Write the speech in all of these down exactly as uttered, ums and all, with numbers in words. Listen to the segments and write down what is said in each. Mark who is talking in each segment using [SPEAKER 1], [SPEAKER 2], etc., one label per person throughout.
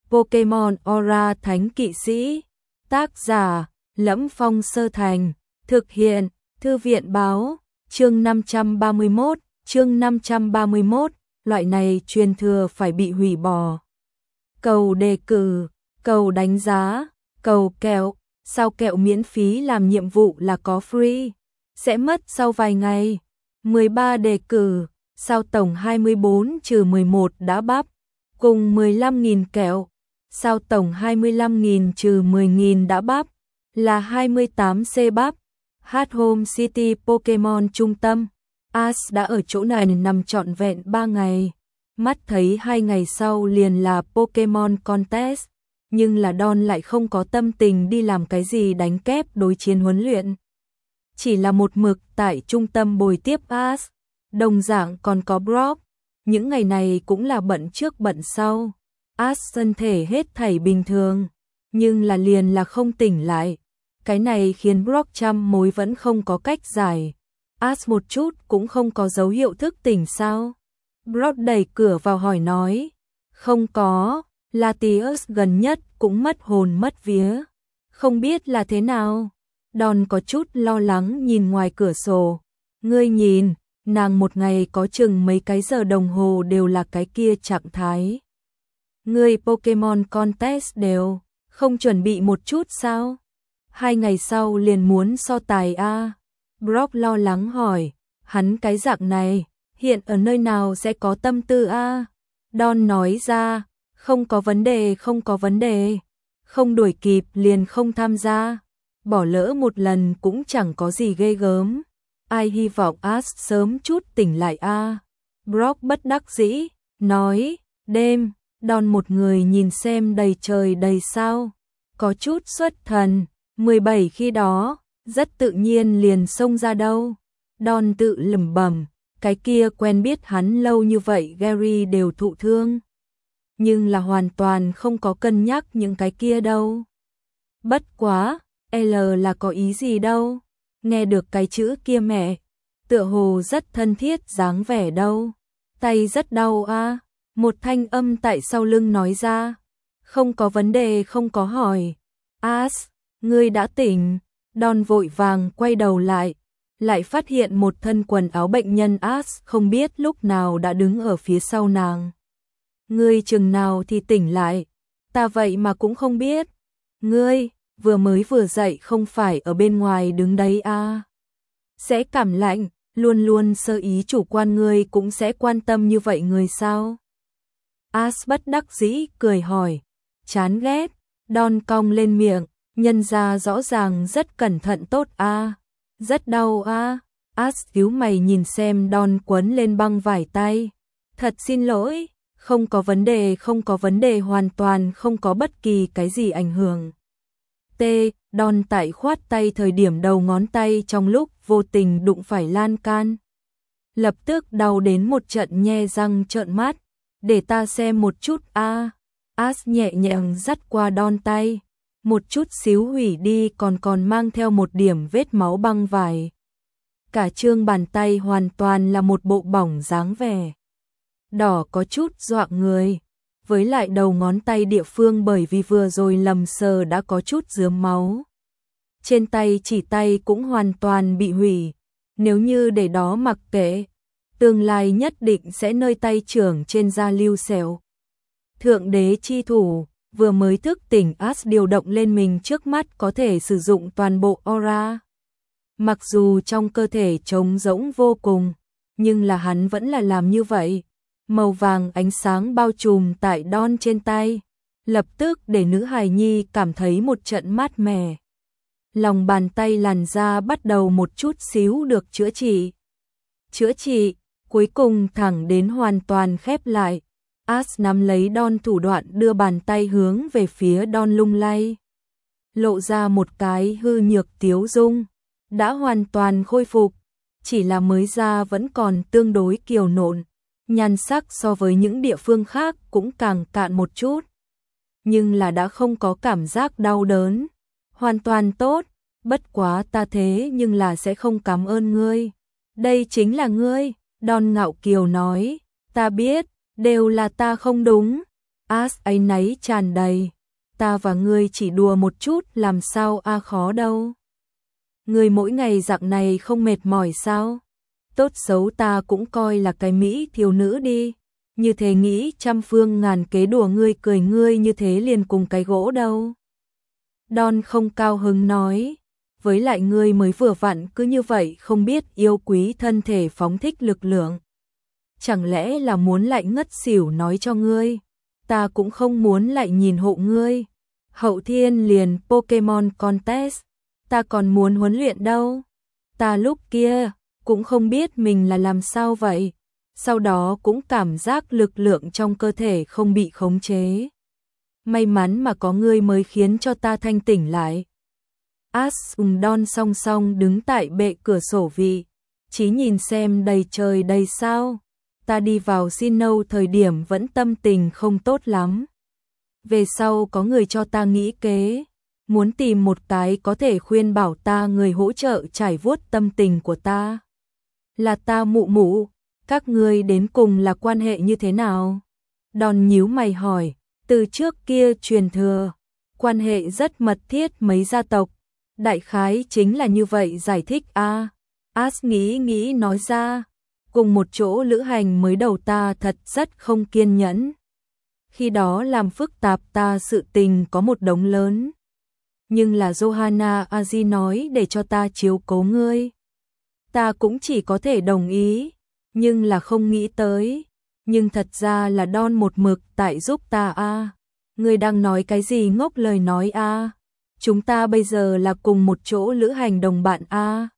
[SPEAKER 1] Pokemon Aura Thánh Kỵ Sĩ. Tác giả: Lẫm Phong Sơ Thành. Thực hiện: Thư viện báo. Chương năm trăm ba mươi mốt, chương năm trăm ba mươi mốt, loại này truyền thừa phải bị hủy bỏ. Cầu đề cử, cầu đánh giá, cầu kẹo, sao kẹo miễn phí làm nhiệm vụ là có free, sẽ mất sau vài ngày. mười ba đề cử, sao tổng hai mươi bốn trừ mười một đã bắp, cùng mười lăm nghìn kẹo, sao tổng hai mươi lăm nghìn trừ mười nghìn đã bắp, là hai mươi tám C bắp. At Home City Pokemon Trung tâm. Ash đã ở chỗ này nằm trọn vẹn ba ngày. Mắt thấy hai ngày sau liền là Pokemon Contest, nhưng là Don lại không có tâm tình đi làm cái gì đánh kép đối chiến huấn luyện. Chỉ là một mực tại trung tâm bồi tiếp Ash, đồng dạng còn có Brock. Những ngày này cũng là bận trước bận sau. Ash thân thể hết thảy bình thường, nhưng là liền là không tỉnh lại. Cái này khiến Brock trăm mối vẫn không có cách giải. Ash một chút cũng không có dấu hiệu thức tỉnh sao? Brock đẩy cửa vào hỏi nói. Không có, Latios gần nhất cũng mất hồn mất vía. Không biết là thế nào? Don có chút lo lắng nhìn ngoài cửa sổ. Ngươi nhìn, nàng một ngày có chừng mấy cái giờ đồng hồ đều là cái kia trạng thái. Ngươi Pokemon Contest đều không chuẩn bị một chút sao? Hai ngày sau liền muốn so tài a. À? Brock lo lắng hỏi, hắn cái dạng này, hiện ở nơi nào sẽ có tâm tư a? À? Don nói ra, không có vấn đề không có vấn đề, không đuổi kịp liền không tham gia, bỏ lỡ một lần cũng chẳng có gì ghê gớm. Ai hy vọng Ash sớm chút tỉnh lại a. À? Brock bất đắc dĩ, nói, đêm, Don một người nhìn xem đầy trời đầy sao, có chút xuất thần. mười bảy khi đó, rất tự nhiên liền xông ra đâu. Don tự lẩm bẩm, cái kia quen biết hắn lâu như vậy Gary đều thụ thương. Nhưng là hoàn toàn không có cân nhắc những cái kia đâu. Bất quá, L là có ý gì đâu. Nghe được cái chữ kia mẹ, tựa hồ rất thân thiết dáng vẻ đâu. Tay rất đau a. À? Một thanh âm tại sau lưng nói ra. Không có vấn đề không có hỏi. Ash, ngươi đã tỉnh. Don vội vàng quay đầu lại, lại phát hiện một thân quần áo bệnh nhân. Ash không biết lúc nào đã đứng ở phía sau nàng. Ngươi chừng nào thì tỉnh lại? Ta vậy mà cũng không biết. Ngươi, vừa mới vừa dậy không phải ở bên ngoài đứng đấy à? Sẽ cảm lạnh, luôn luôn sơ ý chủ quan ngươi cũng sẽ quan tâm như vậy người sao? Ash bất đắc dĩ cười hỏi, chán ghét. Don cong lên miệng. Nhân ra rõ ràng rất cẩn thận tốt a. À? Rất đau a. À? Ash cứu mày nhìn xem Don quấn lên băng vải tay. Thật xin lỗi, không có vấn đề không có vấn đề hoàn toàn không có bất kỳ cái gì ảnh hưởng. T. Don tại khoát tay thời điểm đầu ngón tay trong lúc vô tình đụng phải lan can. Lập tức đau đến một trận nhe răng trợn mắt. Để ta xem một chút a. À? Ash nhẹ nhàng dắt qua Don tay. Một chút xíu hủy đi còn còn mang theo một điểm vết máu băng vải. Cả trương bàn tay hoàn toàn là một bộ bỏng dáng vẻ. Đỏ có chút dọa người. Với lại đầu ngón tay địa phương bởi vì vừa rồi lầm sờ đã có chút rớm máu. Trên tay chỉ tay cũng hoàn toàn bị hủy. Nếu như để đó mặc kệ, tương lai nhất định sẽ nơi tay trưởng trên da lưu sẹo. Thượng đế chi thủ. Vừa mới thức tỉnh Ash điều động lên mình trước mắt có thể sử dụng toàn bộ aura. Mặc dù trong cơ thể trống rỗng vô cùng, nhưng là hắn vẫn là làm như vậy. Màu vàng ánh sáng bao trùm tại Don trên tay, lập tức để nữ hài nhi cảm thấy một trận mát mẻ. Lòng bàn tay làn da bắt đầu một chút xíu được chữa trị. Chữa trị, cuối cùng thẳng đến hoàn toàn khép lại. Ash nắm lấy Don thủ đoạn đưa bàn tay hướng về phía Don lung lay. Lộ ra một cái hư nhược tiếu dung. Đã hoàn toàn khôi phục. Chỉ là mới da vẫn còn tương đối kiều nộn. Nhan sắc so với những địa phương khác cũng càng cạn một chút. Nhưng là đã không có cảm giác đau đớn. Hoàn toàn tốt. Bất quá ta thế nhưng là sẽ không cảm ơn ngươi. Đây chính là ngươi. Don ngạo kiều nói. Ta biết. Đều là ta không đúng. As áy náy tràn đầy. Ta và ngươi chỉ đùa một chút làm sao a khó đâu. Ngươi mỗi ngày dạng này không mệt mỏi sao? Tốt xấu ta cũng coi là cái mỹ thiếu nữ đi. Như thế nghĩ trăm phương ngàn kế đùa ngươi cười ngươi như thế liền cùng cái gỗ đâu. Don không cao hứng nói. Với lại ngươi mới vừa vặn cứ như vậy không biết yêu quý thân thể phóng thích lực lượng. Chẳng lẽ là muốn lại ngất xỉu nói cho ngươi. Ta cũng không muốn lại nhìn hộ ngươi. Hậu thiên liền Pokemon Contest. Ta còn muốn huấn luyện đâu. Ta lúc kia cũng không biết mình là làm sao vậy. Sau đó cũng cảm giác lực lượng trong cơ thể không bị khống chế. May mắn mà có ngươi mới khiến cho ta thanh tỉnh lại. As cùng Don song song đứng tại bệ cửa sổ vị. Chỉ nhìn xem đầy trời đầy sao. Ta đi vào Sinnoh thời điểm vẫn tâm tình không tốt lắm. Về sau có người cho ta nghĩ kế. Muốn tìm một cái có thể khuyên bảo ta người hỗ trợ trải vuốt tâm tình của ta. Là ta mụ mụ. Các ngươi đến cùng là quan hệ như thế nào? Don nhíu mày hỏi. Từ trước kia truyền thừa. Quan hệ rất mật thiết mấy gia tộc. Đại khái chính là như vậy giải thích a. À, As nghĩ nghĩ nói ra. Cùng một chỗ lữ hành mới đầu ta thật rất không kiên nhẫn. Khi đó làm phức tạp ta sự tình có một đống lớn. Nhưng là Johanna Aji nói để cho ta chiếu cố ngươi. Ta cũng chỉ có thể đồng ý. Nhưng là không nghĩ tới. Nhưng thật ra là Don một mực tại giúp ta a. À. Ngươi đang nói cái gì ngốc lời nói a. À. Chúng ta bây giờ là cùng một chỗ lữ hành đồng bạn a. À.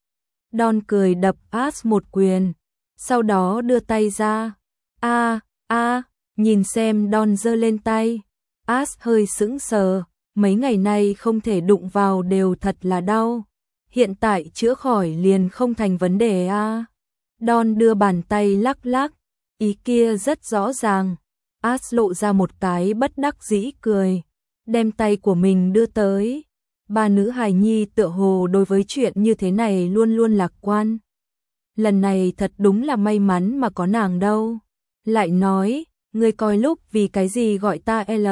[SPEAKER 1] Don cười đập As một quyền. Sau đó đưa tay ra. A, a, nhìn xem Don giơ lên tay. As hơi sững sờ. Mấy ngày nay không thể đụng vào đều thật là đau. Hiện tại chữa khỏi liền không thành vấn đề a. À. Don đưa bàn tay lắc lắc. Ý kia rất rõ ràng. As lộ ra một cái bất đắc dĩ cười. Đem tay của mình đưa tới. Ba nữ hài nhi tựa hồ đối với chuyện như thế này luôn luôn lạc quan. Lần này thật đúng là may mắn mà có nàng đâu. Lại nói, ngươi coi lúc vì cái gì gọi ta L.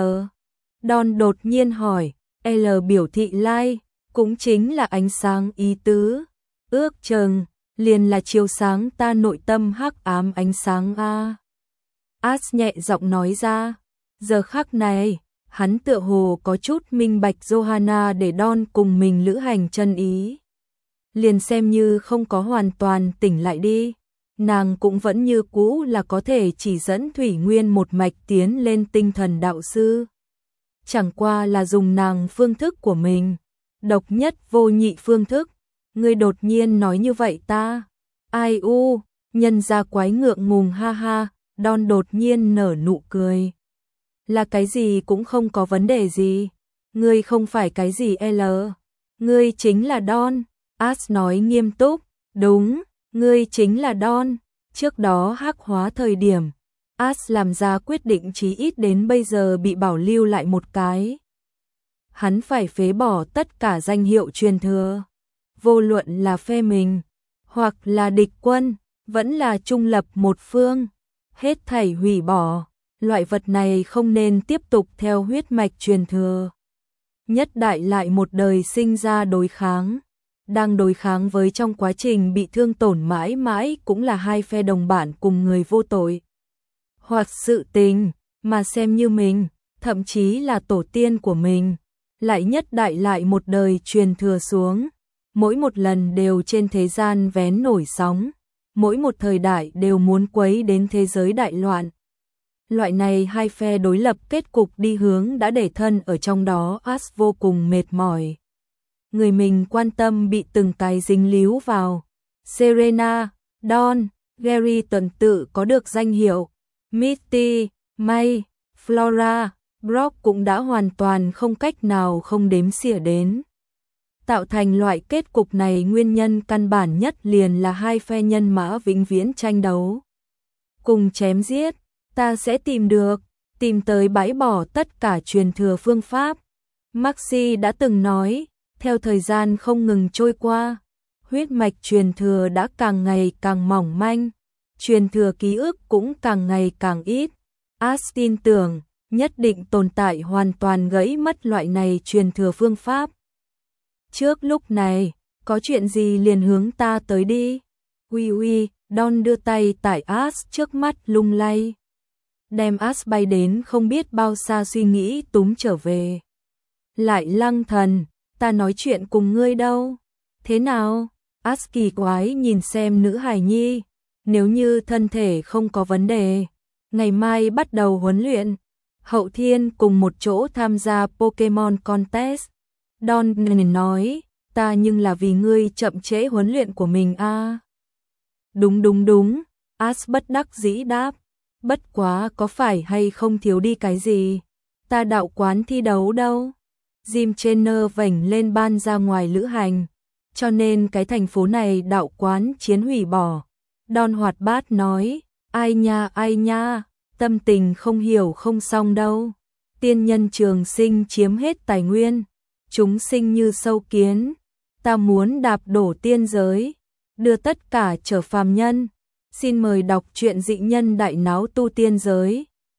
[SPEAKER 1] Don đột nhiên hỏi, L biểu thị lai, cũng chính là ánh sáng ý tứ. Ước chừng, liền là chiếu sáng ta nội tâm hắc ám ánh sáng a. As nhẹ giọng nói ra, giờ khắc này, hắn tựa hồ có chút minh bạch Johanna để Don cùng mình lữ hành chân ý. Liền xem như không có hoàn toàn tỉnh lại đi, nàng cũng vẫn như cũ là có thể chỉ dẫn Thủy Nguyên một mạch tiến lên tinh thần đạo sư. Chẳng qua là dùng nàng phương thức của mình, độc nhất vô nhị phương thức. Ngươi đột nhiên nói như vậy ta. Ai u, nhân ra quái ngượng ngùng ha ha. Don đột nhiên nở nụ cười. Là cái gì cũng không có vấn đề gì. Ngươi không phải cái gì L. Ngươi chính là Don. As nói nghiêm túc. Đúng, ngươi chính là Don. Trước đó hắc hóa thời điểm, As làm ra quyết định chí ít đến bây giờ bị bảo lưu lại một cái. Hắn phải phế bỏ tất cả danh hiệu truyền thừa. Vô luận là phe mình, hoặc là địch quân, vẫn là trung lập một phương. Hết thảy hủy bỏ, loại vật này không nên tiếp tục theo huyết mạch truyền thừa. Nhất đại lại một đời sinh ra đối kháng. Đang đối kháng với trong quá trình bị thương tổn mãi mãi cũng là hai phe đồng bản cùng người vô tội. Hoặc sự tình, mà xem như mình, thậm chí là tổ tiên của mình. Lại nhất đại lại một đời truyền thừa xuống. Mỗi một lần đều trên thế gian vén nổi sóng. Mỗi một thời đại đều muốn quấy đến thế giới đại loạn. Loại này hai phe đối lập kết cục đi hướng đã để thân ở trong đó As vô cùng mệt mỏi. Người mình quan tâm bị từng cái dính líu vào. Serena, Don, Gary tuần tự có được danh hiệu. Misty, May, Flora, Brock cũng đã hoàn toàn không cách nào không đếm xỉa đến. Tạo thành loại kết cục này nguyên nhân căn bản nhất liền là hai phe nhân mã vĩnh viễn tranh đấu. Cùng chém giết, ta sẽ tìm được, tìm tới bãi bỏ tất cả truyền thừa phương pháp. Maxi đã từng nói, theo thời gian không ngừng trôi qua, huyết mạch truyền thừa đã càng ngày càng mỏng manh, truyền thừa ký ức cũng càng ngày càng ít. As tin tưởng, nhất định tồn tại hoàn toàn gãy mất loại này truyền thừa phương pháp. Trước lúc này, có chuyện gì liền hướng ta tới đi. Uy uy, Don đưa tay tải Ash trước mắt lung lay. Đem Ash bay đến không biết bao xa suy nghĩ túm trở về. Lại Lăng Thần, ta nói chuyện cùng ngươi đâu. Thế nào? Ash kỳ quái nhìn xem nữ hài nhi. Nếu như thân thể không có vấn đề, ngày mai bắt đầu huấn luyện. Hậu thiên cùng một chỗ tham gia Pokemon Contest. Don nói, ta nhưng là vì ngươi chậm trễ huấn luyện của mình a. À. Đúng đúng đúng, Ash bất đắc dĩ đáp. Bất quá có phải hay không thiếu đi cái gì? Ta đạo quán thi đấu đâu? Jim Trainer vảnh lên ban ra ngoài lữ hành. Cho nên cái thành phố này đạo quán chiến hủy bỏ. Don hoạt bát nói, ai nha ai nha, tâm tình không hiểu không xong đâu. Tiên nhân trường sinh chiếm hết tài nguyên. Chúng sinh như sâu kiến. Ta muốn đạp đổ tiên giới. Đưa tất cả trở phàm nhân. Xin mời đọc truyện dị nhân đại náo tu tiên giới.